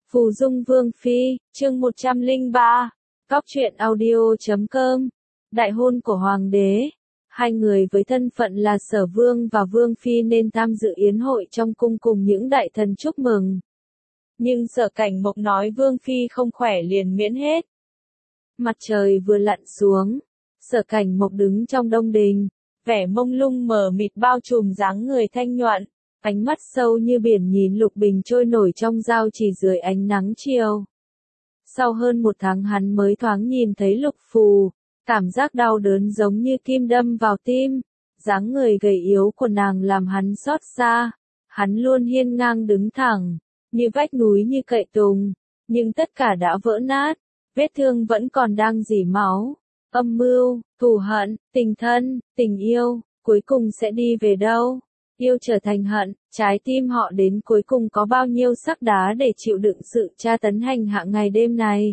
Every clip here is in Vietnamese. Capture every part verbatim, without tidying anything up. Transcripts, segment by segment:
Phù Dung Vương Phi, chương một trăm lẻ ba, Cóc truyện audio chấm com. Đại hôn của Hoàng đế. Hai người với thân phận là Sở Vương và Vương Phi nên tham dự yến hội trong cung cùng những đại thần chúc mừng. Nhưng Sở Cảnh Mộc nói Vương Phi không khỏe liền miễn hết. Mặt trời vừa lặn xuống, Sở Cảnh Mộc đứng trong đông đình, vẻ mông lung mờ mịt bao trùm dáng người thanh nhuận, ánh mắt sâu như biển nhìn Lục Bình trôi nổi trong giao chỉ dưới ánh nắng chiều. Sau hơn một tháng hắn mới thoáng nhìn thấy Lục Phù, cảm giác đau đớn giống như kim đâm vào tim, dáng người gầy yếu của nàng làm hắn xót xa, hắn luôn hiên ngang đứng thẳng, như vách núi như cậy tùng, nhưng tất cả đã vỡ nát, vết thương vẫn còn đang rỉ máu, âm mưu, thù hận, tình thân, tình yêu, cuối cùng sẽ đi về đâu? Yêu trở thành hận, trái tim họ đến cuối cùng có bao nhiêu sắc đá để chịu đựng sự tra tấn hành hạ ngày đêm này.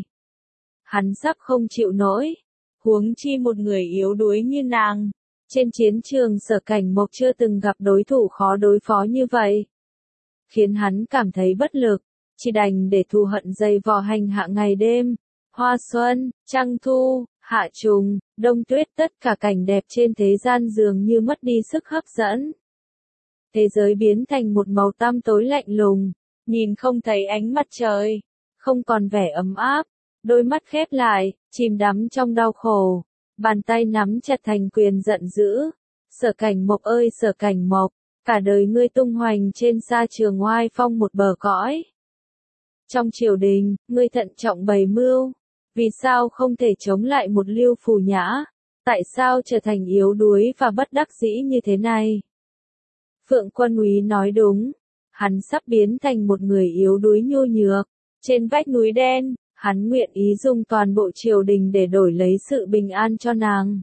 Hắn sắp không chịu nổi, huống chi một người yếu đuối như nàng. Trên chiến trường Sở Cảnh Mộc chưa từng gặp đối thủ khó đối phó như vậy. Khiến hắn cảm thấy bất lực, chỉ đành để thù hận dày vò hành hạ ngày đêm. Hoa xuân, trăng thu, hạ trùng, đông tuyết, tất cả cảnh đẹp trên thế gian dường như mất đi sức hấp dẫn. Thế giới biến thành một màu tăm tối lạnh lùng, nhìn không thấy ánh mặt trời, không còn vẻ ấm áp, đôi mắt khép lại, chìm đắm trong đau khổ, bàn tay nắm chặt thành quyền giận dữ. Sở Cảnh Mộc ơi Sở Cảnh Mộc, cả đời ngươi tung hoành trên sa trường oai phong một bờ cõi. Trong triều đình, ngươi thận trọng bày mưu, vì sao không thể chống lại một Lưu Phù Nhã, tại sao trở thành yếu đuối và bất đắc dĩ như thế này? Phượng Quân Úy nói đúng, hắn sắp biến thành một người yếu đuối nhu nhược, trên vách núi đen, hắn nguyện ý dùng toàn bộ triều đình để đổi lấy sự bình an cho nàng.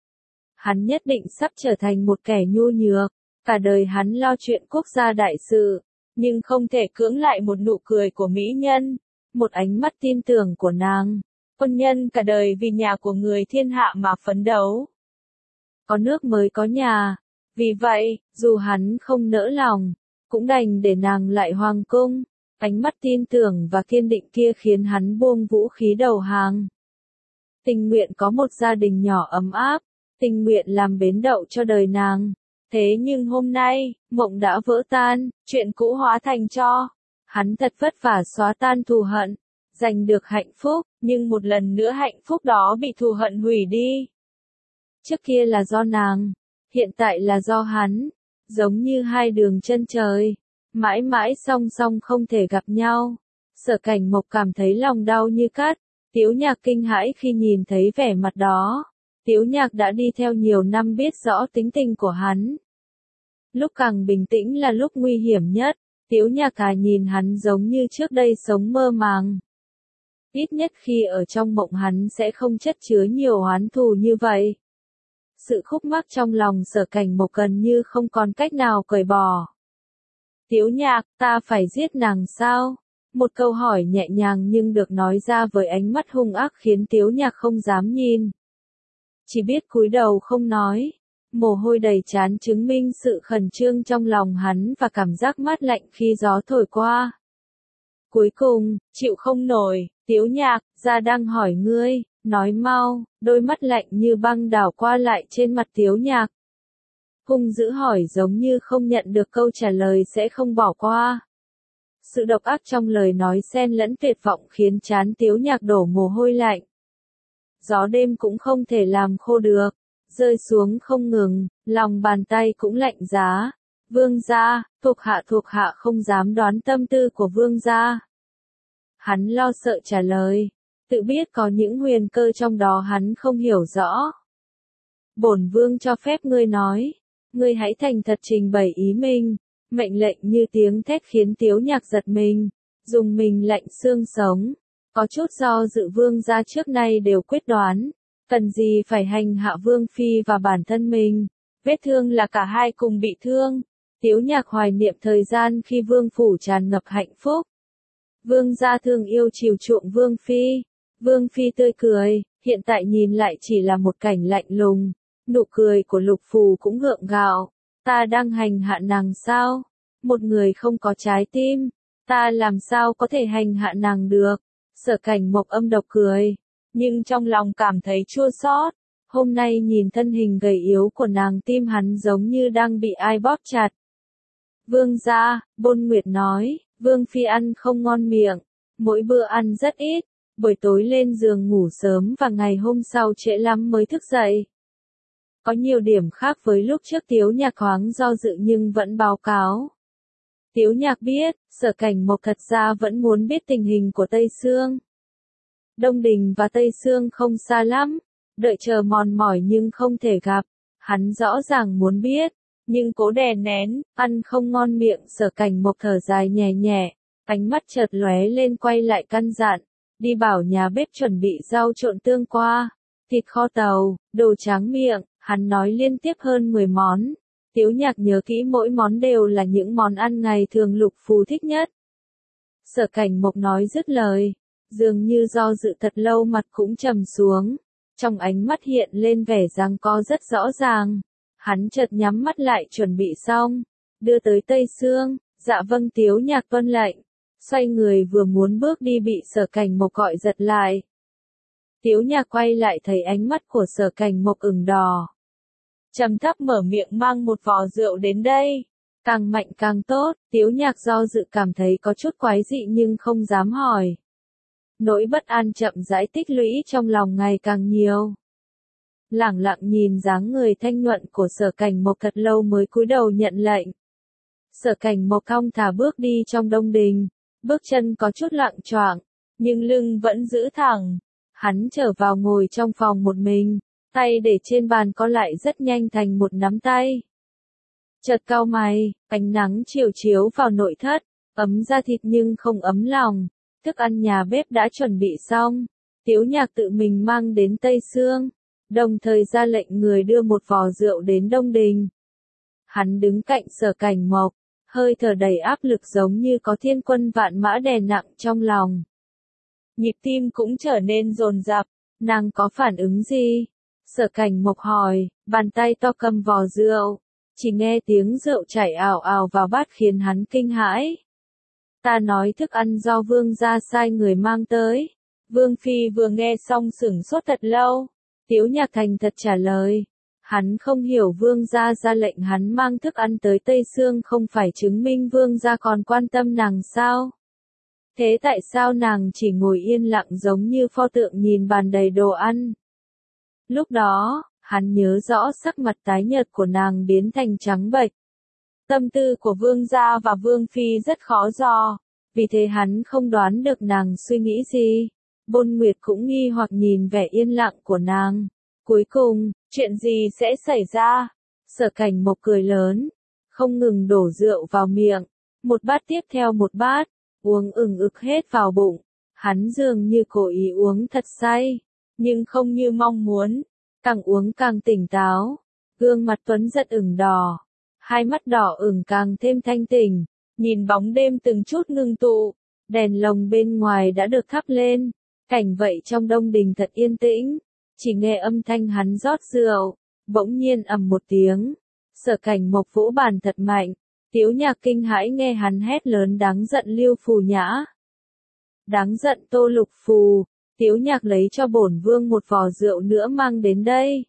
Hắn nhất định sắp trở thành một kẻ nhu nhược, cả đời hắn lo chuyện quốc gia đại sự, nhưng không thể cưỡng lại một nụ cười của mỹ nhân, một ánh mắt tin tưởng của nàng. Quân nhân cả đời vì nhà của người thiên hạ mà phấn đấu. Có nước mới có nhà. Vì vậy, dù hắn không nỡ lòng, cũng đành để nàng lại hoàng cung, ánh mắt tin tưởng và kiên định kia khiến hắn buông vũ khí đầu hàng. Tình nguyện có một gia đình nhỏ ấm áp, tình nguyện làm bến đậu cho đời nàng. Thế nhưng hôm nay, mộng đã vỡ tan, chuyện cũ hóa thành tro. Hắn thật vất vả xóa tan thù hận, giành được hạnh phúc, nhưng một lần nữa hạnh phúc đó bị thù hận hủy đi. Trước kia là do nàng. Hiện tại là do hắn, giống như hai đường chân trời, mãi mãi song song không thể gặp nhau. Sở Cảnh Mộc cảm thấy lòng đau như cắt, Tiếu Nhạc kinh hãi khi nhìn thấy vẻ mặt đó. Tiếu Nhạc đã đi theo nhiều năm biết rõ tính tình của hắn. Lúc càng bình tĩnh là lúc nguy hiểm nhất, Tiếu Nhạc cả nhìn hắn giống như trước đây sống mơ màng. Ít nhất khi ở trong mộng hắn sẽ không chất chứa nhiều oán thù như vậy. Sự khúc mắc trong lòng Sở Cảnh Mộc gần như không còn cách nào cởi bỏ. Tiếu Nhạc, ta phải giết nàng sao? Một câu hỏi nhẹ nhàng nhưng được nói ra với ánh mắt hung ác khiến Tiếu Nhạc không dám nhìn. Chỉ biết cúi đầu không nói. Mồ hôi đầy trán chứng minh sự khẩn trương trong lòng hắn và cảm giác mát lạnh khi gió thổi qua. Cuối cùng, chịu không nổi, Tiếu Nhạc, ra đang hỏi ngươi. Nói mau, đôi mắt lạnh như băng đảo qua lại trên mặt Tiếu Nhạc. Hung dữ hỏi giống như không nhận được câu trả lời sẽ không bỏ qua. Sự độc ác trong lời nói xen lẫn tuyệt vọng khiến trán Tiếu Nhạc đổ mồ hôi lạnh. Gió đêm cũng không thể làm khô được, rơi xuống không ngừng, lòng bàn tay cũng lạnh giá. Vương gia, thuộc hạ thuộc hạ không dám đoán tâm tư của vương gia. Hắn lo sợ trả lời. Tự biết có những huyền cơ trong đó hắn không hiểu rõ. Bổn vương cho phép ngươi nói, ngươi hãy thành thật trình bày ý mình. Mệnh lệnh như tiếng thét khiến Tiếu Nhạc giật mình, dùng mình lạnh xương sống. Có chút do dự vương gia trước nay đều quyết đoán, cần gì phải hành hạ vương phi và bản thân mình. Vết thương là cả hai cùng bị thương. Tiếu Nhạc hoài niệm thời gian khi vương phủ tràn ngập hạnh phúc. Vương gia thương yêu chiều chuộng vương phi. Vương Phi tươi cười, hiện tại nhìn lại chỉ là một cảnh lạnh lùng, nụ cười của Lục Phù cũng gượng gạo, ta đang hành hạ nàng sao? Một người không có trái tim, Ta làm sao có thể hành hạ nàng được? Sở Cảnh Mộc âm độc cười, nhưng trong lòng cảm thấy chua xót. Hôm nay nhìn thân hình gầy yếu của nàng, tim hắn giống như đang bị ai bóp chặt. Vương gia, Bôn Nguyệt nói, Vương phi ăn không ngon miệng, mỗi bữa ăn rất ít, buổi tối lên giường ngủ sớm và ngày hôm sau trễ lắm mới thức dậy. Có nhiều điểm khác với lúc trước. Tiếu Nhạc thoáng do dự nhưng vẫn báo cáo. Tiếu Nhạc biết, Sở Cảnh Mộc thật ra vẫn muốn biết tình hình của Tây Sương. Đông Đình và Tây Sương không xa lắm, đợi chờ mòn mỏi nhưng không thể gặp. Hắn rõ ràng muốn biết, nhưng cố đè nén, ăn không ngon miệng. Sở Cảnh Mộc thở dài nhẹ nhẹ, ánh mắt chợt lóe lên quay lại căn dặn, đi bảo nhà bếp chuẩn bị rau trộn tương qua, thịt kho tàu, đồ tráng miệng. Hắn nói liên tiếp hơn mười món. Tiếu Nhạc nhớ kỹ mỗi món đều là những món ăn ngày thường Lục Phù thích nhất. Sở Cảnh Mộc nói dứt lời, dường như do dự thật lâu mặt cũng trầm xuống, trong ánh mắt hiện lên vẻ giằng co rất rõ ràng. Hắn chợt nhắm mắt lại chuẩn bị xong, đưa tới Tây Sương. Dạ vâng. Tiếu Nhạc tuân lệnh, xoay người vừa muốn bước đi bị Sở Cảnh Mộc gọi giật lại. Tiếu Nhạc quay lại thấy ánh mắt của Sở Cảnh Mộc ửng đỏ. Trầm thấp mở miệng, mang một vò rượu đến đây. Càng mạnh càng tốt. Tiếu Nhạc do dự cảm thấy có chút quái dị nhưng không dám hỏi. Nỗi bất an chậm rãi tích lũy trong lòng ngày càng nhiều. Lẳng lặng nhìn dáng người thanh nhuận của Sở Cảnh Mộc thật lâu mới cúi đầu nhận lệnh. Sở Cảnh Mộc thong thả bước đi trong Đông Đình, bước chân có chút loạng choạng, nhưng lưng vẫn giữ thẳng. Hắn trở vào ngồi trong phòng một mình, tay để trên bàn co lại rất nhanh thành một nắm tay. Chợt cau mày, ánh nắng chiều chiếu vào nội thất, ấm da thịt nhưng không ấm lòng. Thức ăn nhà bếp đã chuẩn bị xong, Tiếu Nhạc tự mình mang đến Tây Sương, đồng thời ra lệnh người đưa một vò rượu đến Đông Đình. Hắn đứng cạnh Sở Cảnh Mộc, hơi thở đầy áp lực giống như có thiên quân vạn mã đè nặng trong lòng. Nhịp tim cũng trở nên dồn dập. Nàng có phản ứng gì? Sở Cảnh Mộc hỏi, bàn tay to cầm vò rượu, chỉ nghe tiếng rượu chảy ào ào vào bát khiến hắn kinh hãi. Ta nói thức ăn do vương gia sai người mang tới. Vương phi vừa nghe xong sửng sốt thật lâu. Tiếu Nhạc thành thật trả lời. Hắn không hiểu vương gia ra lệnh hắn mang thức ăn tới Tây Sương không phải chứng minh vương gia còn quan tâm nàng sao? Thế tại sao nàng chỉ ngồi yên lặng giống như pho tượng nhìn bàn đầy đồ ăn? Lúc đó, hắn nhớ rõ sắc mặt tái nhợt của nàng biến thành trắng bệch. Tâm tư của vương gia và vương phi rất khó dò, vì thế hắn không đoán được nàng suy nghĩ gì. Bôn Nguyệt cũng nghi hoặc nhìn vẻ yên lặng của nàng. Cuối cùng, chuyện gì sẽ xảy ra? Sở Cảnh Mộc cười lớn, không ngừng đổ rượu vào miệng, một bát tiếp theo một bát, uống ừng ực hết vào bụng. Hắn dường như cố ý uống thật say, nhưng không như mong muốn, càng uống càng tỉnh táo. Gương mặt Tuấn giật ửng đỏ, hai mắt đỏ ửng càng thêm thanh tỉnh, nhìn bóng đêm từng chút ngưng tụ, đèn lồng bên ngoài đã được thắp lên, cảnh vậy trong Đông Đình thật yên tĩnh, chỉ nghe âm thanh hắn rót rượu, bỗng nhiên ầm một tiếng, Sở Cảnh Mộc vỗ bàn thật mạnh. Tiếu Nhạc kinh hãi nghe hắn hét lớn đáng giận Lưu Phù Nhã. Đáng giận Tô Lục Phù. Tiếu Nhạc lấy cho bổn vương một vò rượu nữa mang đến đây.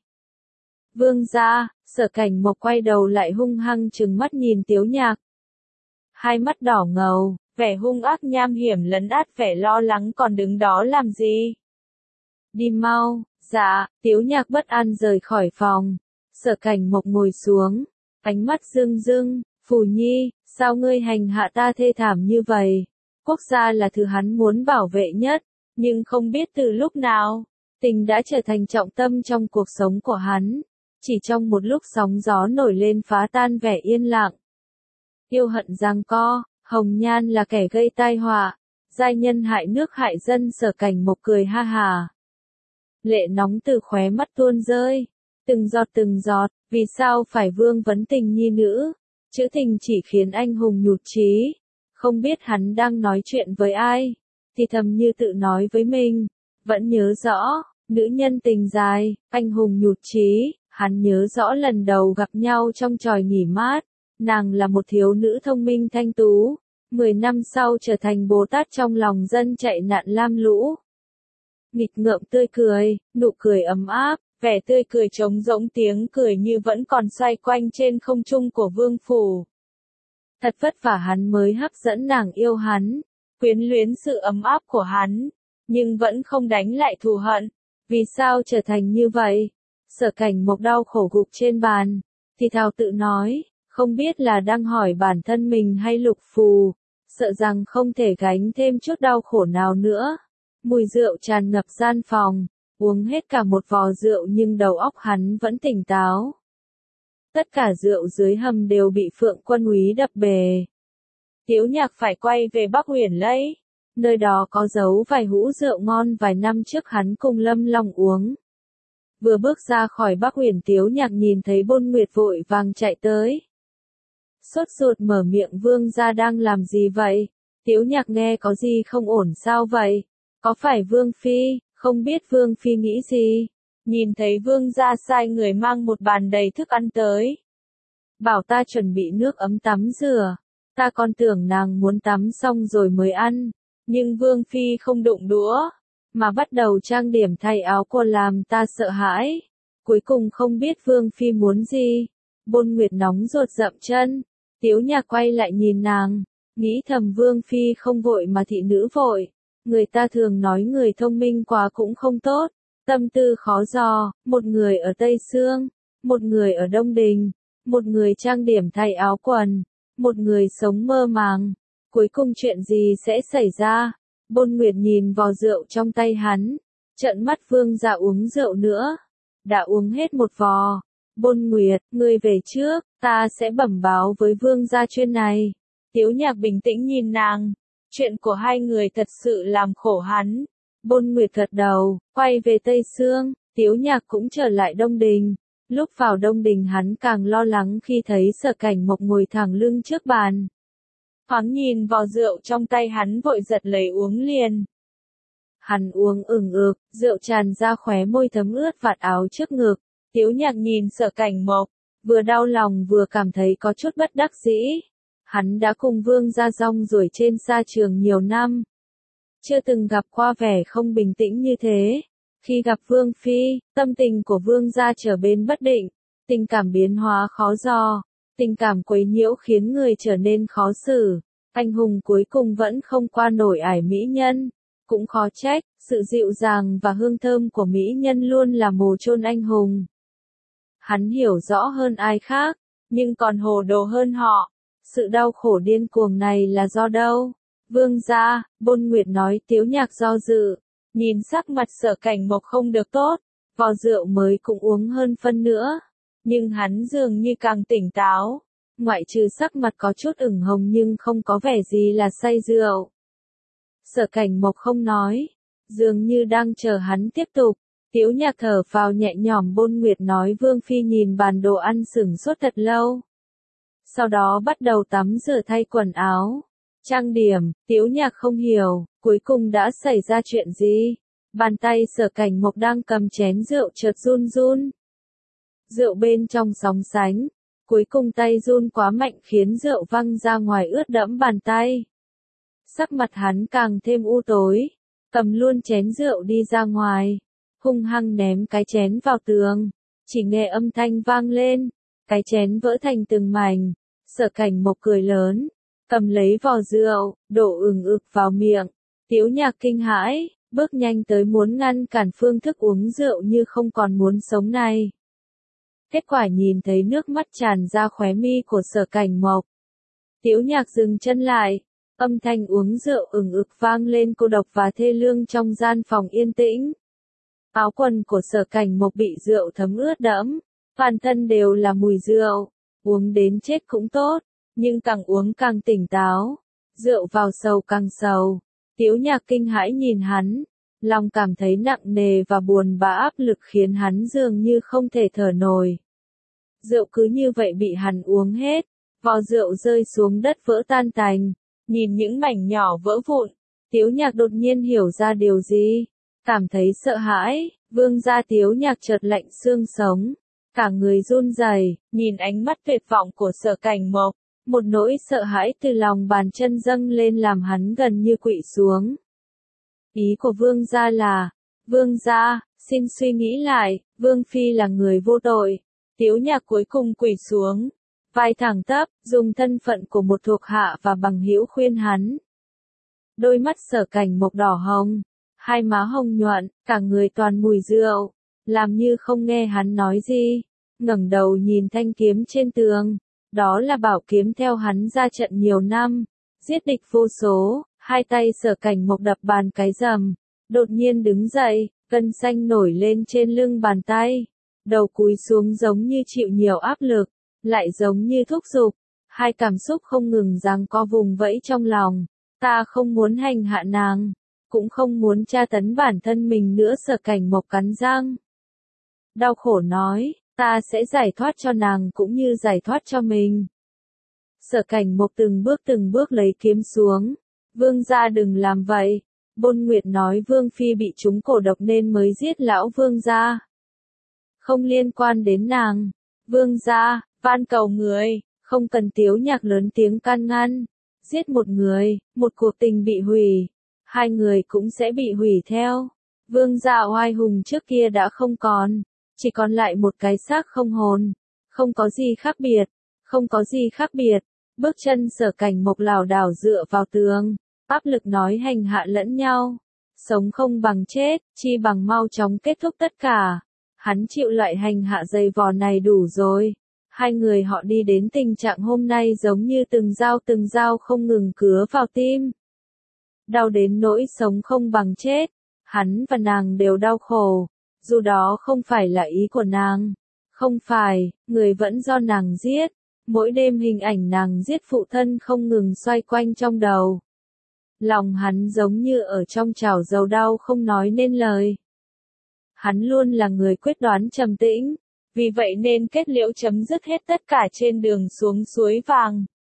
Vương gia. Sở Cảnh Mộc quay đầu lại hung hăng trừng mắt nhìn Tiếu Nhạc. Hai mắt đỏ ngầu, vẻ hung ác nham hiểm lấn át vẻ lo lắng, còn đứng đó làm gì? Đi mau. Dạ. Tiếu Nhạc bất an rời khỏi phòng. Sở Cảnh Mộc ngồi xuống, ánh mắt rưng rưng. Phù Nhi, sao ngươi hành hạ ta thê thảm như vậy? Quốc gia là thứ hắn muốn bảo vệ nhất, nhưng không biết từ lúc nào, tình đã trở thành trọng tâm trong cuộc sống của hắn. Chỉ trong một lúc sóng gió nổi lên phá tan vẻ yên lặng. Yêu hận giằng co, Hồng Nhan là kẻ gây tai họa, giai nhân hại nước hại dân. Sở Cảnh Mộc cười ha hà. Lệ nóng từ khóe mắt tuôn rơi, từng giọt từng giọt, vì sao phải vương vấn tình nhi nữ? Chữ tình chỉ khiến anh hùng nhụt chí. Không biết hắn đang nói chuyện với ai, thì thầm như tự nói với mình. Vẫn nhớ rõ, nữ nhân tình dài, anh hùng nhụt chí. Hắn nhớ rõ lần đầu gặp nhau trong tròi nghỉ mát. Nàng là một thiếu nữ thông minh thanh tú, mười năm sau trở thành Bồ Tát trong lòng dân chạy nạn lam lũ. Nghịch ngợm tươi cười, nụ cười ấm áp, vẻ tươi cười trống rỗng tiếng cười như vẫn còn xoay quanh trên không trung của vương phủ. Thật vất vả hắn mới hấp dẫn nàng yêu hắn, quyến luyến sự ấm áp của hắn, nhưng vẫn không đánh lại thù hận. Vì sao trở thành như vậy? Sở Cảnh Mộc đau khổ gục trên bàn, thì thào tự nói, không biết là đang hỏi bản thân mình hay Lục Phù, sợ rằng không thể gánh thêm chút đau khổ nào nữa. Mùi rượu tràn ngập gian phòng, uống hết cả một vò rượu nhưng đầu óc hắn vẫn tỉnh táo. Tất cả rượu dưới hầm đều bị Phượng Quân Úy đập bể. Tiếu Nhạc phải quay về Bắc Huyền lấy, nơi đó có giấu vài hũ rượu ngon vài năm trước hắn cùng Lâm Long uống. Vừa bước ra khỏi Bắc Huyền, Tiếu Nhạc nhìn thấy Bôn Nguyệt vội vàng chạy tới. Sốt ruột mở miệng, vương gia đang làm gì vậy? Tiếu Nhạc nghe có gì không ổn sao vậy? Có phải vương phi, không biết vương phi nghĩ gì? Nhìn thấy vương gia sai người mang một bàn đầy thức ăn tới. Bảo ta chuẩn bị nước ấm tắm rửa. Ta còn tưởng nàng muốn tắm xong rồi mới ăn. Nhưng vương phi không đụng đũa, mà bắt đầu trang điểm thay áo quần làm ta sợ hãi. Cuối cùng không biết vương phi muốn gì. Bôn Nguyệt nóng ruột dậm chân. Tiếu Nhạc quay lại nhìn nàng, nghĩ thầm vương phi không vội mà thị nữ vội. Người ta thường nói người thông minh quá cũng không tốt, tâm tư khó dò, một người ở Tây Sương, một người ở Đông Đình, một người trang điểm thay áo quần, một người sống mơ màng. Cuối cùng chuyện gì sẽ xảy ra? Bôn Nguyệt nhìn vò rượu trong tay hắn, trợn mắt, vương gia uống rượu nữa. Đã uống hết một vò. Bôn Nguyệt, ngươi về trước, ta sẽ bẩm báo với vương gia chuyện này. Tiếu Nhạc bình tĩnh nhìn nàng, chuyện của hai người thật sự làm khổ hắn. Bôn Nguyệt gật đầu, quay về Tây Sương, Tiếu Nhạc cũng trở lại Đông Đình. Lúc vào Đông Đình hắn càng lo lắng khi thấy Sở Cảnh Mộc ngồi thẳng lưng trước bàn. Thoáng nhìn vò rượu trong tay hắn vội giật lấy uống liền. Hắn uống ừng ực, rượu tràn ra khóe môi thấm ướt vạt áo trước ngực. Tiếu Nhạc nhìn Sở Cảnh Mộc, vừa đau lòng vừa cảm thấy có chút bất đắc dĩ. Hắn đã cùng vương gia rong ruổi trên sa trường nhiều năm, chưa từng gặp qua vẻ không bình tĩnh như thế. Khi gặp vương phi, tâm tình của vương gia trở bên bất định, tình cảm biến hóa khó dò, tình cảm quấy nhiễu khiến người trở nên khó xử. Anh hùng cuối cùng vẫn không qua nổi ải mỹ nhân, cũng khó trách, sự dịu dàng và hương thơm của mỹ nhân luôn là mồ chôn anh hùng. Hắn hiểu rõ hơn ai khác, nhưng còn hồ đồ hơn họ. Sự đau khổ điên cuồng này là do đâu? Vương gia, Bôn Nguyệt nói. Tiếu Nhạc do dự, nhìn sắc mặt Sở Cảnh Mộc không được tốt, vò rượu mới cũng uống hơn phân nữa, nhưng hắn dường như càng tỉnh táo, ngoại trừ sắc mặt có chút ửng hồng nhưng không có vẻ gì là say rượu. Sở Cảnh Mộc không nói, dường như đang chờ hắn tiếp tục. Tiếu Nhạc thở phào nhẹ nhõm. Bôn Nguyệt nói vương phi nhìn bàn đồ ăn sửng sốt thật lâu. Sau đó bắt đầu tắm rửa thay quần áo, trang điểm. Tiếu Nhạc không hiểu, cuối cùng đã xảy ra chuyện gì? Bàn tay Sở Cảnh Mộc đang cầm chén rượu chợt run run. Rượu bên trong sóng sánh, cuối cùng tay run quá mạnh khiến rượu văng ra ngoài ướt đẫm bàn tay. Sắc mặt hắn càng thêm u tối, cầm luôn chén rượu đi ra ngoài, hung hăng ném cái chén vào tường. Chỉ nghe âm thanh vang lên, cái chén vỡ thành từng mảnh. Sở Cảnh Mộc cười lớn, cầm lấy vò rượu, đổ ừng ực vào miệng. Tiếu Nhạc kinh hãi, bước nhanh tới muốn ngăn cản phương thức uống rượu như không còn muốn sống này. Kết quả nhìn thấy nước mắt tràn ra khóe mi của Sở Cảnh Mộc. Tiếu Nhạc dừng chân lại, âm thanh uống rượu ừng ực vang lên cô độc và thê lương trong gian phòng yên tĩnh. Áo quần của Sở Cảnh Mộc bị rượu thấm ướt đẫm, toàn thân đều là mùi rượu. Uống đến chết cũng tốt, nhưng càng uống càng tỉnh táo. Rượu vào sầu càng sầu. Tiếu Nhạc kinh hãi nhìn hắn, lòng cảm thấy nặng nề và buồn bã, áp lực khiến hắn dường như không thể thở nổi. Rượu cứ như vậy bị hắn uống hết, vò rượu rơi xuống đất vỡ tan tành, nhìn những mảnh nhỏ vỡ vụn. Tiếu Nhạc đột nhiên hiểu ra điều gì, cảm thấy sợ hãi. Vương gia. Tiếu Nhạc chợt lạnh xương sống, cả người run rẩy, nhìn ánh mắt tuyệt vọng của Sở Cảnh Mộc, Một nỗi sợ hãi từ lòng bàn chân dâng lên làm hắn gần như quỵ xuống. Ý của vương gia là, vương gia, xin suy nghĩ lại, vương phi là người vô tội. Tiếu Nhạc cuối cùng quỳ xuống, vai thẳng tắp, dùng thân phận của một thuộc hạ và bằng hữu khuyên hắn. Đôi mắt Sở Cảnh Mộc đỏ hồng, hai má hồng nhuận, cả người toàn mùi rượu, làm như không nghe hắn nói gì, ngẩng đầu nhìn thanh kiếm trên tường, đó là bảo kiếm theo hắn ra trận nhiều năm, giết địch vô số, hai tay Sở Cảnh Mộc đập bàn cái rầm, đột nhiên đứng dậy, gân xanh nổi lên trên lưng bàn tay, đầu cúi xuống giống như chịu nhiều áp lực, lại giống như thúc giục, hai cảm xúc không ngừng giằng co vùng vẫy trong lòng. Ta không muốn hành hạ nàng, cũng không muốn tra tấn bản thân mình nữa. Sở Cảnh Mộc cắn răng. Đau khổ nói, ta sẽ giải thoát cho nàng cũng như giải thoát cho mình. Sở Cảnh Mộc từng bước từng bước lấy kiếm xuống. Vương gia đừng làm vậy. Bôn Nguyệt nói Vương Phi bị trúng cổ độc nên mới giết lão Vương gia. Không liên quan đến nàng. Vương gia, van cầu người, không cần. Tiếu Nhạc lớn tiếng can ngăn. Giết một người, một cuộc tình bị hủy, hai người cũng sẽ bị hủy theo. Vương gia oai hùng trước kia đã không còn, chỉ còn lại một cái xác không hồn, không có gì khác biệt, không có gì khác biệt. Bước chân Sở Cảnh Mộc lảo đảo dựa vào tường, áp lực nói hành hạ lẫn nhau, sống không bằng chết, chi bằng mau chóng kết thúc tất cả. Hắn chịu loại hành hạ dày vò này đủ rồi. Hai người họ đi đến tình trạng hôm nay giống như từng dao từng dao không ngừng cứa vào tim. Đau đến nỗi sống không bằng chết, hắn và nàng đều đau khổ, dù đó không phải là ý của nàng. Không phải, người vẫn do nàng giết, mỗi đêm hình ảnh nàng giết phụ thân không ngừng xoay quanh trong đầu. Lòng hắn giống như ở trong chảo dầu đau không nói nên lời. Hắn luôn là người quyết đoán trầm tĩnh. Vì vậy nên kết liễu chấm dứt hết tất cả trên đường xuống suối vàng.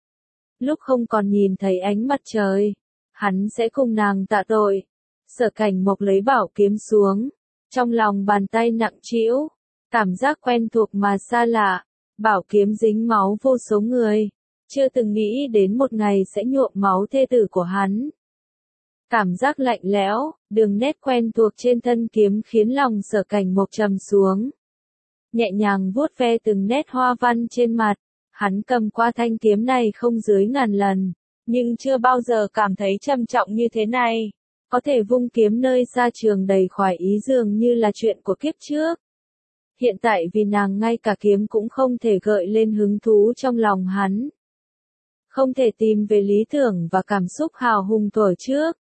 Lúc không còn nhìn thấy ánh mặt trời, hắn sẽ cùng nàng tạ tội. Sở Cảnh Mộc lấy bảo kiếm xuống, trong lòng bàn tay nặng trĩu, cảm giác quen thuộc mà xa lạ, bảo kiếm dính máu vô số người, chưa từng nghĩ đến một ngày sẽ nhuộm máu thê tử của hắn. Cảm giác lạnh lẽo, đường nét quen thuộc trên thân kiếm khiến lòng Sở Cảnh Mộc trầm xuống. Nhẹ nhàng vuốt ve từng nét hoa văn trên mặt, hắn cầm qua thanh kiếm này không dưới ngàn lần, nhưng chưa bao giờ cảm thấy trầm trọng như thế này. Có thể vung kiếm nơi xa trường đầy khoái ý dường như là chuyện của kiếp trước. Hiện tại vì nàng ngay cả kiếm cũng không thể gợi lên hứng thú trong lòng hắn. Không thể tìm về lý tưởng và cảm xúc hào hùng thuở trước.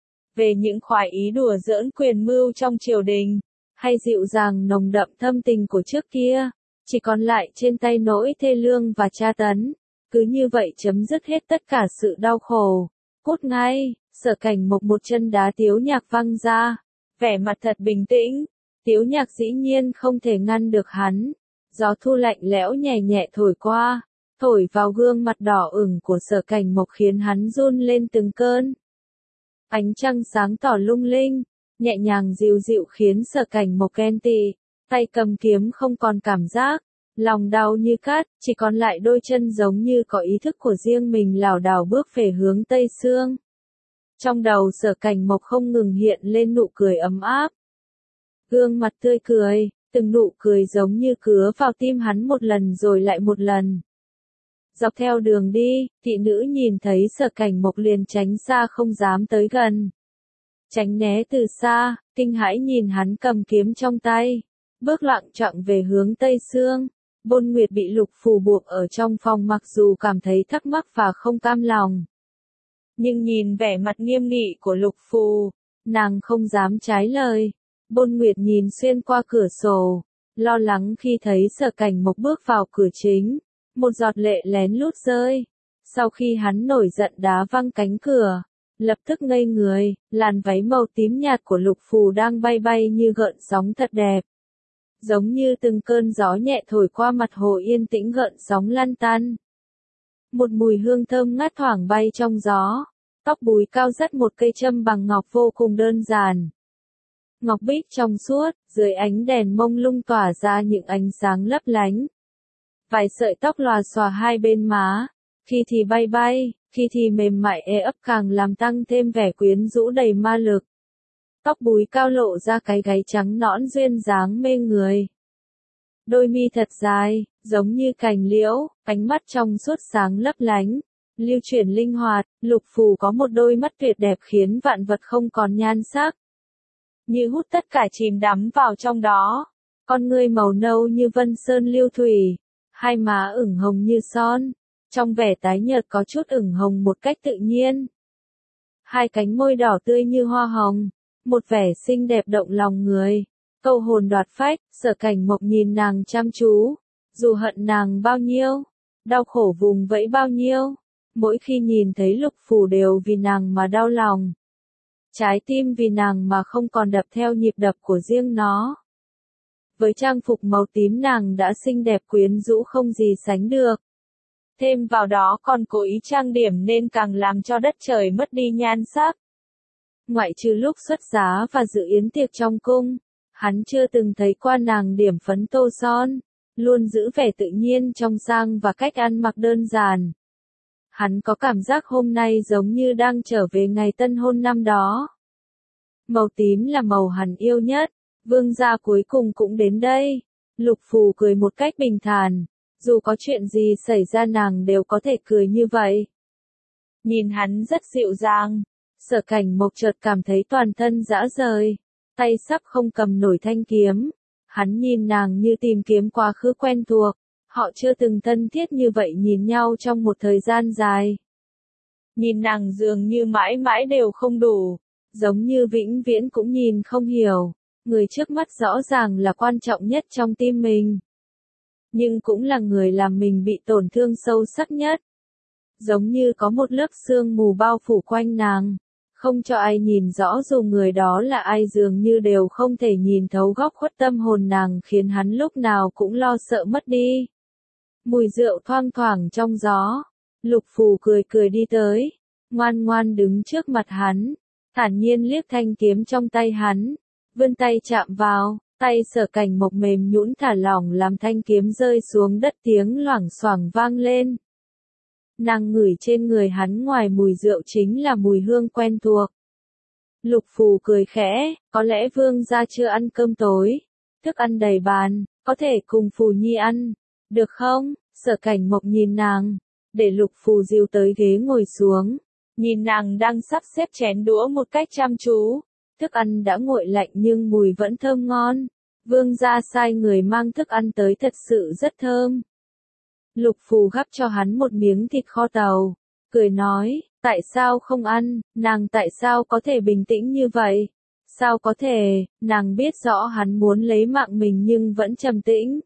Về những khoái ý đùa giỡn quyền mưu trong triều đình. Hay dịu dàng nồng đậm thâm tình của trước kia, chỉ còn lại trên tay nỗi thê lương và tra tấn. Cứ như vậy chấm dứt hết tất cả sự đau khổ. Cút ngay, Sở Cảnh Mộc một chân đá Tiếu Nhạc văng ra, vẻ mặt thật bình tĩnh. Tiếu Nhạc dĩ nhiên không thể ngăn được hắn. Gió thu lạnh lẽo nhẹ nhẹ thổi qua, thổi vào gương mặt đỏ ửng của Sở Cảnh Mộc khiến hắn run lên từng cơn. Ánh trăng sáng tỏ lung linh, nhẹ nhàng dịu dịu khiến Sở Cảnh Mộc ghen tị, tay cầm kiếm không còn cảm giác, lòng đau như cắt, chỉ còn lại đôi chân giống như có ý thức của riêng mình lảo đảo bước về hướng Tây Sương. Trong đầu Sở Cảnh Mộc không ngừng hiện lên nụ cười ấm áp. Gương mặt tươi cười, từng nụ cười giống như cứa vào tim hắn một lần rồi lại một lần. Dọc theo đường đi, thị nữ nhìn thấy Sở Cảnh Mộc liền tránh xa không dám tới gần. Tránh né từ xa, kinh hãi nhìn hắn cầm kiếm trong tay, bước loạng choạng về hướng Tây Sương. Bôn Nguyệt bị Lục Phù buộc ở trong phòng mặc dù cảm thấy thắc mắc và không cam lòng. Nhưng nhìn vẻ mặt nghiêm nghị của Lục Phù, nàng không dám trái lời. Bôn Nguyệt nhìn xuyên qua cửa sổ, lo lắng khi thấy Sở Cảnh Mộc bước vào cửa chính. Một giọt lệ lén lút rơi. Sau khi hắn nổi giận đá văng cánh cửa, lập tức ngây người, làn váy màu tím nhạt của Lục Phù đang bay bay như gợn sóng thật đẹp. Giống như từng cơn gió nhẹ thổi qua mặt hồ yên tĩnh gợn sóng lăn tăn. Một mùi hương thơm ngát thoảng bay trong gió, tóc búi cao dắt một cây châm bằng ngọc vô cùng đơn giản. Ngọc bích trong suốt, dưới ánh đèn mông lung tỏa ra những ánh sáng lấp lánh. Vài sợi tóc lòa xòa hai bên má, khi thì bay bay, khi thì mềm mại ê ấp càng làm tăng thêm vẻ quyến rũ đầy ma lực. Tóc búi cao lộ ra cái gáy trắng nõn duyên dáng mê người. Đôi mi thật dài, giống như cành liễu, ánh mắt trong suốt sáng lấp lánh, lưu chuyển linh hoạt. Lục Phù có một đôi mắt tuyệt đẹp khiến vạn vật không còn nhan sắc, như hút tất cả chìm đắm vào trong đó. Con ngươi màu nâu như vân sơn lưu thủy, hai má ửng hồng như son, trong vẻ tái nhợt có chút ửng hồng một cách tự nhiên. Hai cánh môi đỏ tươi như hoa hồng, một vẻ xinh đẹp động lòng người, câu hồn đoạt phách. Sở Cảnh Mộc nhìn nàng chăm chú, dù hận nàng bao nhiêu, đau khổ vùng vẫy bao nhiêu, mỗi khi nhìn thấy Lục Phù đều vì nàng mà đau lòng. Trái tim vì nàng mà không còn đập theo nhịp đập của riêng nó. Với trang phục màu tím nàng đã xinh đẹp quyến rũ không gì sánh được. Thêm vào đó còn cố ý trang điểm nên càng làm cho đất trời mất đi nhan sắc. Ngoại trừ lúc xuất giá và dự yến tiệc trong cung, hắn chưa từng thấy qua nàng điểm phấn tô son, luôn giữ vẻ tự nhiên trong sang và cách ăn mặc đơn giản. Hắn có cảm giác hôm nay giống như đang trở về ngày tân hôn năm đó. Màu tím là màu hắn yêu nhất, vương gia cuối cùng cũng đến đây. Lục Phù cười một cách bình thản, dù có chuyện gì xảy ra nàng đều có thể cười như vậy. Nhìn hắn rất dịu dàng, Sở Cảnh Mộc chợt cảm thấy toàn thân rã rời, tay sắp không cầm nổi thanh kiếm. Hắn nhìn nàng như tìm kiếm quá khứ quen thuộc, họ chưa từng thân thiết như vậy nhìn nhau trong một thời gian dài. Nhìn nàng dường như mãi mãi đều không đủ, giống như vĩnh viễn cũng nhìn không hiểu, người trước mắt rõ ràng là quan trọng nhất trong tim mình, nhưng cũng là người làm mình bị tổn thương sâu sắc nhất. Giống như có một lớp sương mù bao phủ quanh nàng, không cho ai nhìn rõ dù người đó là ai, dường như đều không thể nhìn thấu góc khuất tâm hồn nàng, khiến hắn lúc nào cũng lo sợ mất đi. Mùi rượu thoang thoảng trong gió, Lục Phù cười cười đi tới, ngoan ngoan đứng trước mặt hắn, thản nhiên liếc thanh kiếm trong tay hắn, vươn tay chạm vào, tay Sở Cảnh Mộc mềm nhũn thả lỏng làm thanh kiếm rơi xuống đất, tiếng loảng xoảng vang lên. Nàng ngửi trên người hắn ngoài mùi rượu chính là mùi hương quen thuộc. Lục Phù cười khẽ, có lẽ vương gia chưa ăn cơm tối, thức ăn đầy bàn, có thể cùng Phù Nhi ăn, được không? Sở Cảnh Mộc nhìn nàng, để Lục Phù dìu tới ghế ngồi xuống, nhìn nàng đang sắp xếp chén đũa một cách chăm chú. Thức ăn đã nguội lạnh nhưng mùi vẫn thơm ngon. Vương gia sai người mang thức ăn tới thật sự rất thơm. Lục Phù gắp cho hắn một miếng thịt kho tàu, cười nói, tại sao không ăn? Nàng tại sao có thể bình tĩnh như vậy? Sao có thể? Nàng biết rõ hắn muốn lấy mạng mình nhưng vẫn trầm tĩnh.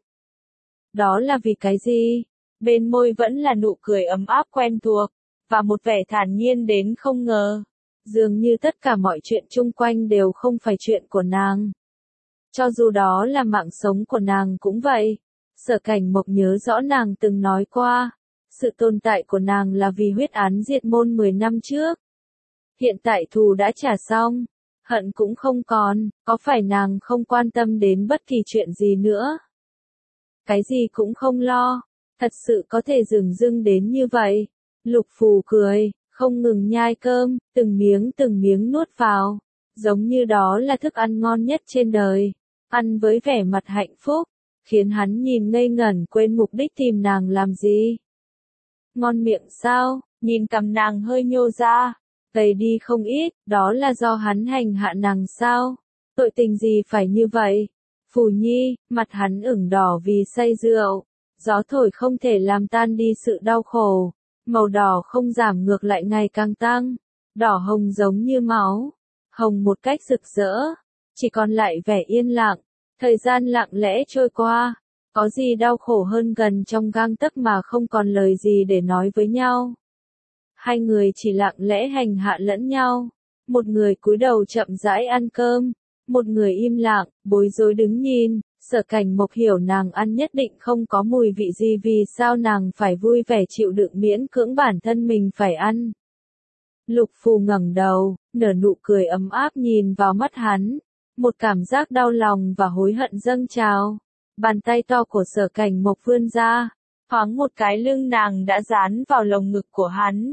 Đó là vì cái gì? Bên môi vẫn là nụ cười ấm áp quen thuộc, và một vẻ thản nhiên đến không ngờ. Dường như tất cả mọi chuyện chung quanh đều không phải chuyện của nàng. Cho dù đó là mạng sống của nàng cũng vậy. Sở Cảnh Mộc nhớ rõ nàng từng nói qua, sự tồn tại của nàng là vì huyết án diệt môn mười năm trước. Hiện tại thù đã trả xong, hận cũng không còn, có phải nàng không quan tâm đến bất kỳ chuyện gì nữa? Cái gì cũng không lo, thật sự có thể dửng dưng đến như vậy. Lục Phù cười, không ngừng nhai cơm, từng miếng từng miếng nuốt vào, giống như đó là thức ăn ngon nhất trên đời, ăn với vẻ mặt hạnh phúc, khiến hắn nhìn ngây ngẩn quên mục đích tìm nàng làm gì. Ngon miệng sao? Nhìn cằm nàng hơi nhô ra, gầy đi không ít, đó là do hắn hành hạ nàng sao? Tội tình gì phải như vậy? Phù Nhi, mặt hắn ửng đỏ vì say rượu, gió thổi không thể làm tan đi sự đau khổ, màu đỏ không giảm ngược lại ngày càng tăng, đỏ hồng giống như máu, hồng một cách rực rỡ, chỉ còn lại vẻ yên lặng, thời gian lặng lẽ trôi qua, có gì đau khổ hơn gần trong gang tấc mà không còn lời gì để nói với nhau. Hai người chỉ lặng lẽ hành hạ lẫn nhau, một người cúi đầu chậm rãi ăn cơm, một người im lặng, bối rối đứng nhìn. Sở Cảnh Mộc hiểu nàng ăn nhất định không có mùi vị gì, vì sao nàng phải vui vẻ chịu đựng miễn cưỡng bản thân mình phải ăn. Lục Phù ngẩng đầu, nở nụ cười ấm áp nhìn vào mắt hắn, một cảm giác đau lòng và hối hận dâng trào. Bàn tay to của Sở Cảnh Mộc vươn ra, Thoáng một cái lưng nàng đã dán vào lồng ngực của hắn.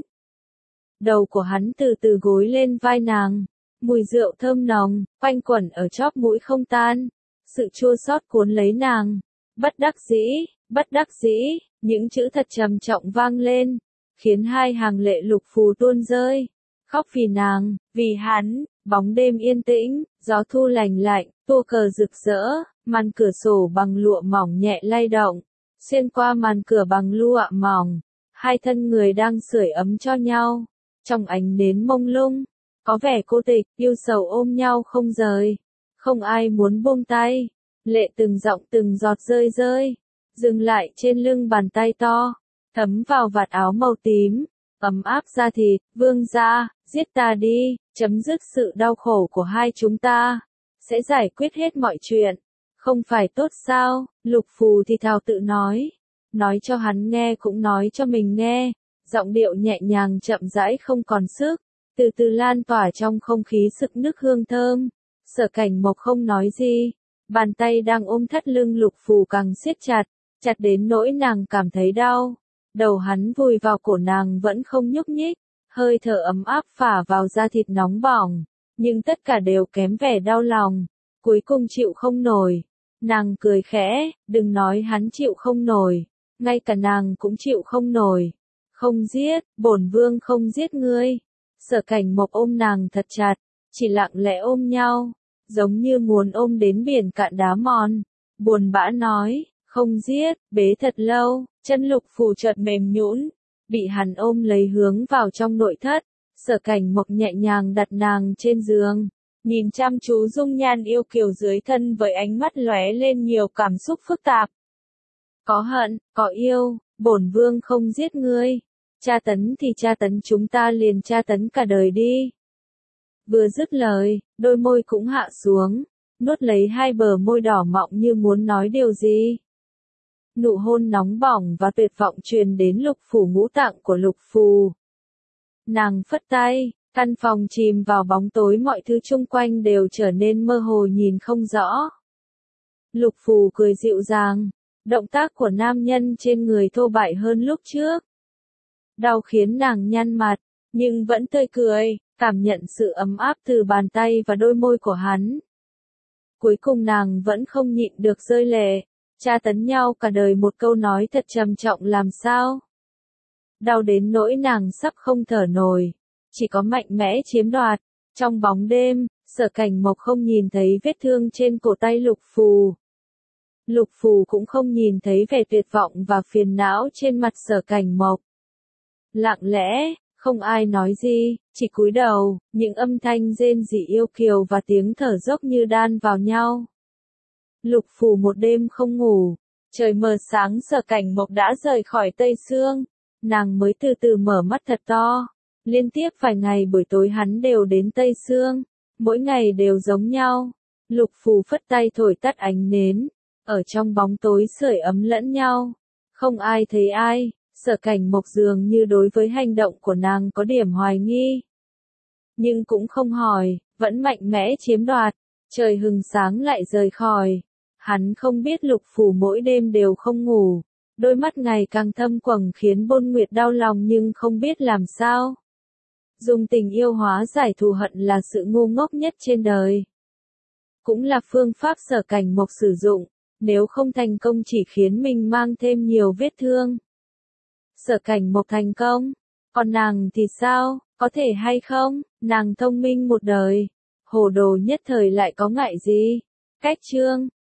Đầu của hắn từ từ gối lên vai nàng. Mùi rượu thơm nồng, quanh quẩn ở chóp mũi không tan. Sự chua xót cuốn lấy nàng. Bất đắc dĩ, bất đắc dĩ, những chữ thật trầm trọng vang lên. Khiến hai hàng lệ Lục Phù tuôn rơi. Khóc vì nàng, vì hắn, bóng đêm yên tĩnh, gió thu lành lạnh, tua cờ rực rỡ, màn cửa sổ bằng lụa mỏng nhẹ lay động. Xuyên qua màn cửa bằng lụa mỏng, hai thân người đang sưởi ấm cho nhau. Trong ánh nến mông lung, có vẻ cô tịch, yêu sầu ôm nhau không rời. Không ai muốn buông tay, lệ từng giọng từng giọt rơi rơi, dừng lại trên lưng bàn tay to, thấm vào vạt áo màu tím, ấm áp da thịt. Vương gia, giết ta đi, chấm dứt sự đau khổ của hai chúng ta, sẽ giải quyết hết mọi chuyện. Không phải tốt sao? Lục Phù thì thào tự nói, nói cho hắn nghe cũng nói cho mình nghe, giọng điệu nhẹ nhàng chậm rãi không còn sức, từ từ lan tỏa trong không khí sực nức hương thơm. Sở Cảnh Mộc không nói gì, bàn tay đang ôm thắt lưng Lục Phù càng siết chặt, chặt đến nỗi nàng cảm thấy đau. Đầu hắn vùi vào cổ nàng vẫn không nhúc nhích, hơi thở ấm áp phả vào da thịt nóng bỏng, nhưng tất cả đều kém vẻ đau lòng, cuối cùng chịu không nổi. Nàng cười khẽ, đừng nói hắn chịu không nổi, ngay cả nàng cũng chịu không nổi. Không giết, bổn vương không giết ngươi. Sở Cảnh Mộc ôm nàng thật chặt, chỉ lặng lẽ ôm nhau, giống như muốn ôm đến biển cạn đá mòn. Buồn bã nói, không giết, bế thật lâu, chân Lục Phù chợt mềm nhũn, bị hắn ôm lấy hướng vào trong nội thất. Sở Cảnh Mộc nhẹ nhàng đặt nàng trên giường, nhìn chăm chú dung nhan yêu kiều dưới thân với ánh mắt lóe lên nhiều cảm xúc phức tạp. Có hận, có yêu, bổn vương không giết ngươi. Tra tấn thì tra tấn chúng ta liền tra tấn cả đời đi. Vừa dứt lời, đôi môi cũng hạ xuống, nuốt lấy hai bờ môi đỏ mọng như muốn nói điều gì. Nụ hôn nóng bỏng và tuyệt vọng truyền đến Lục Phủ ngũ tạng của Lục Phù. Nàng phất tay, căn phòng chìm vào bóng tối, mọi thứ chung quanh đều trở nên mơ hồ nhìn không rõ. Lục Phù cười dịu dàng, động tác của nam nhân trên người thô bại hơn lúc trước. Đau khiến nàng nhăn mặt, nhưng vẫn tươi cười, cảm nhận sự ấm áp từ bàn tay và đôi môi của hắn. Cuối cùng nàng vẫn không nhịn được rơi lệ, tra tấn nhau cả đời một câu nói thật trầm trọng làm sao? Đau đến nỗi nàng sắp không thở nổi, chỉ có mạnh mẽ chiếm đoạt. Trong bóng đêm, Sở Cảnh Mộc không nhìn thấy vết thương trên cổ tay Lục Phù. Lục Phù cũng không nhìn thấy vẻ tuyệt vọng và phiền não trên mặt Sở Cảnh Mộc. Lặng lẽ, không ai nói gì, chỉ cúi đầu, những âm thanh rên rỉ yêu kiều và tiếng thở dốc như đan vào nhau. Lục Phù một đêm không ngủ, trời mờ sáng Sở Cảnh Mộc đã rời khỏi Tây Sương, nàng mới từ từ mở mắt thật to. Liên tiếp vài ngày buổi tối hắn đều đến Tây Sương, mỗi ngày đều giống nhau. Lục Phù phất tay thổi tắt ánh nến, ở trong bóng tối sưởi ấm lẫn nhau, không ai thấy ai. Sở Cảnh Mộc dường như đối với hành động của nàng có điểm hoài nghi, nhưng cũng không hỏi, vẫn mạnh mẽ chiếm đoạt. Trời hừng sáng lại rời khỏi. Hắn không biết Lục Phù mỗi đêm đều không ngủ, đôi mắt ngày càng thâm quầng khiến Bôn Nguyệt đau lòng nhưng không biết làm sao. Dùng tình yêu hóa giải thù hận là sự ngu ngốc nhất trên đời. Cũng là phương pháp Sở Cảnh Mộc sử dụng, nếu không thành công chỉ khiến mình mang thêm nhiều vết thương. Sở Cảnh Mộc thành công, còn nàng thì sao, có thể hay không? Nàng thông minh một đời, hồ đồ nhất thời lại có ngại gì? Cách chương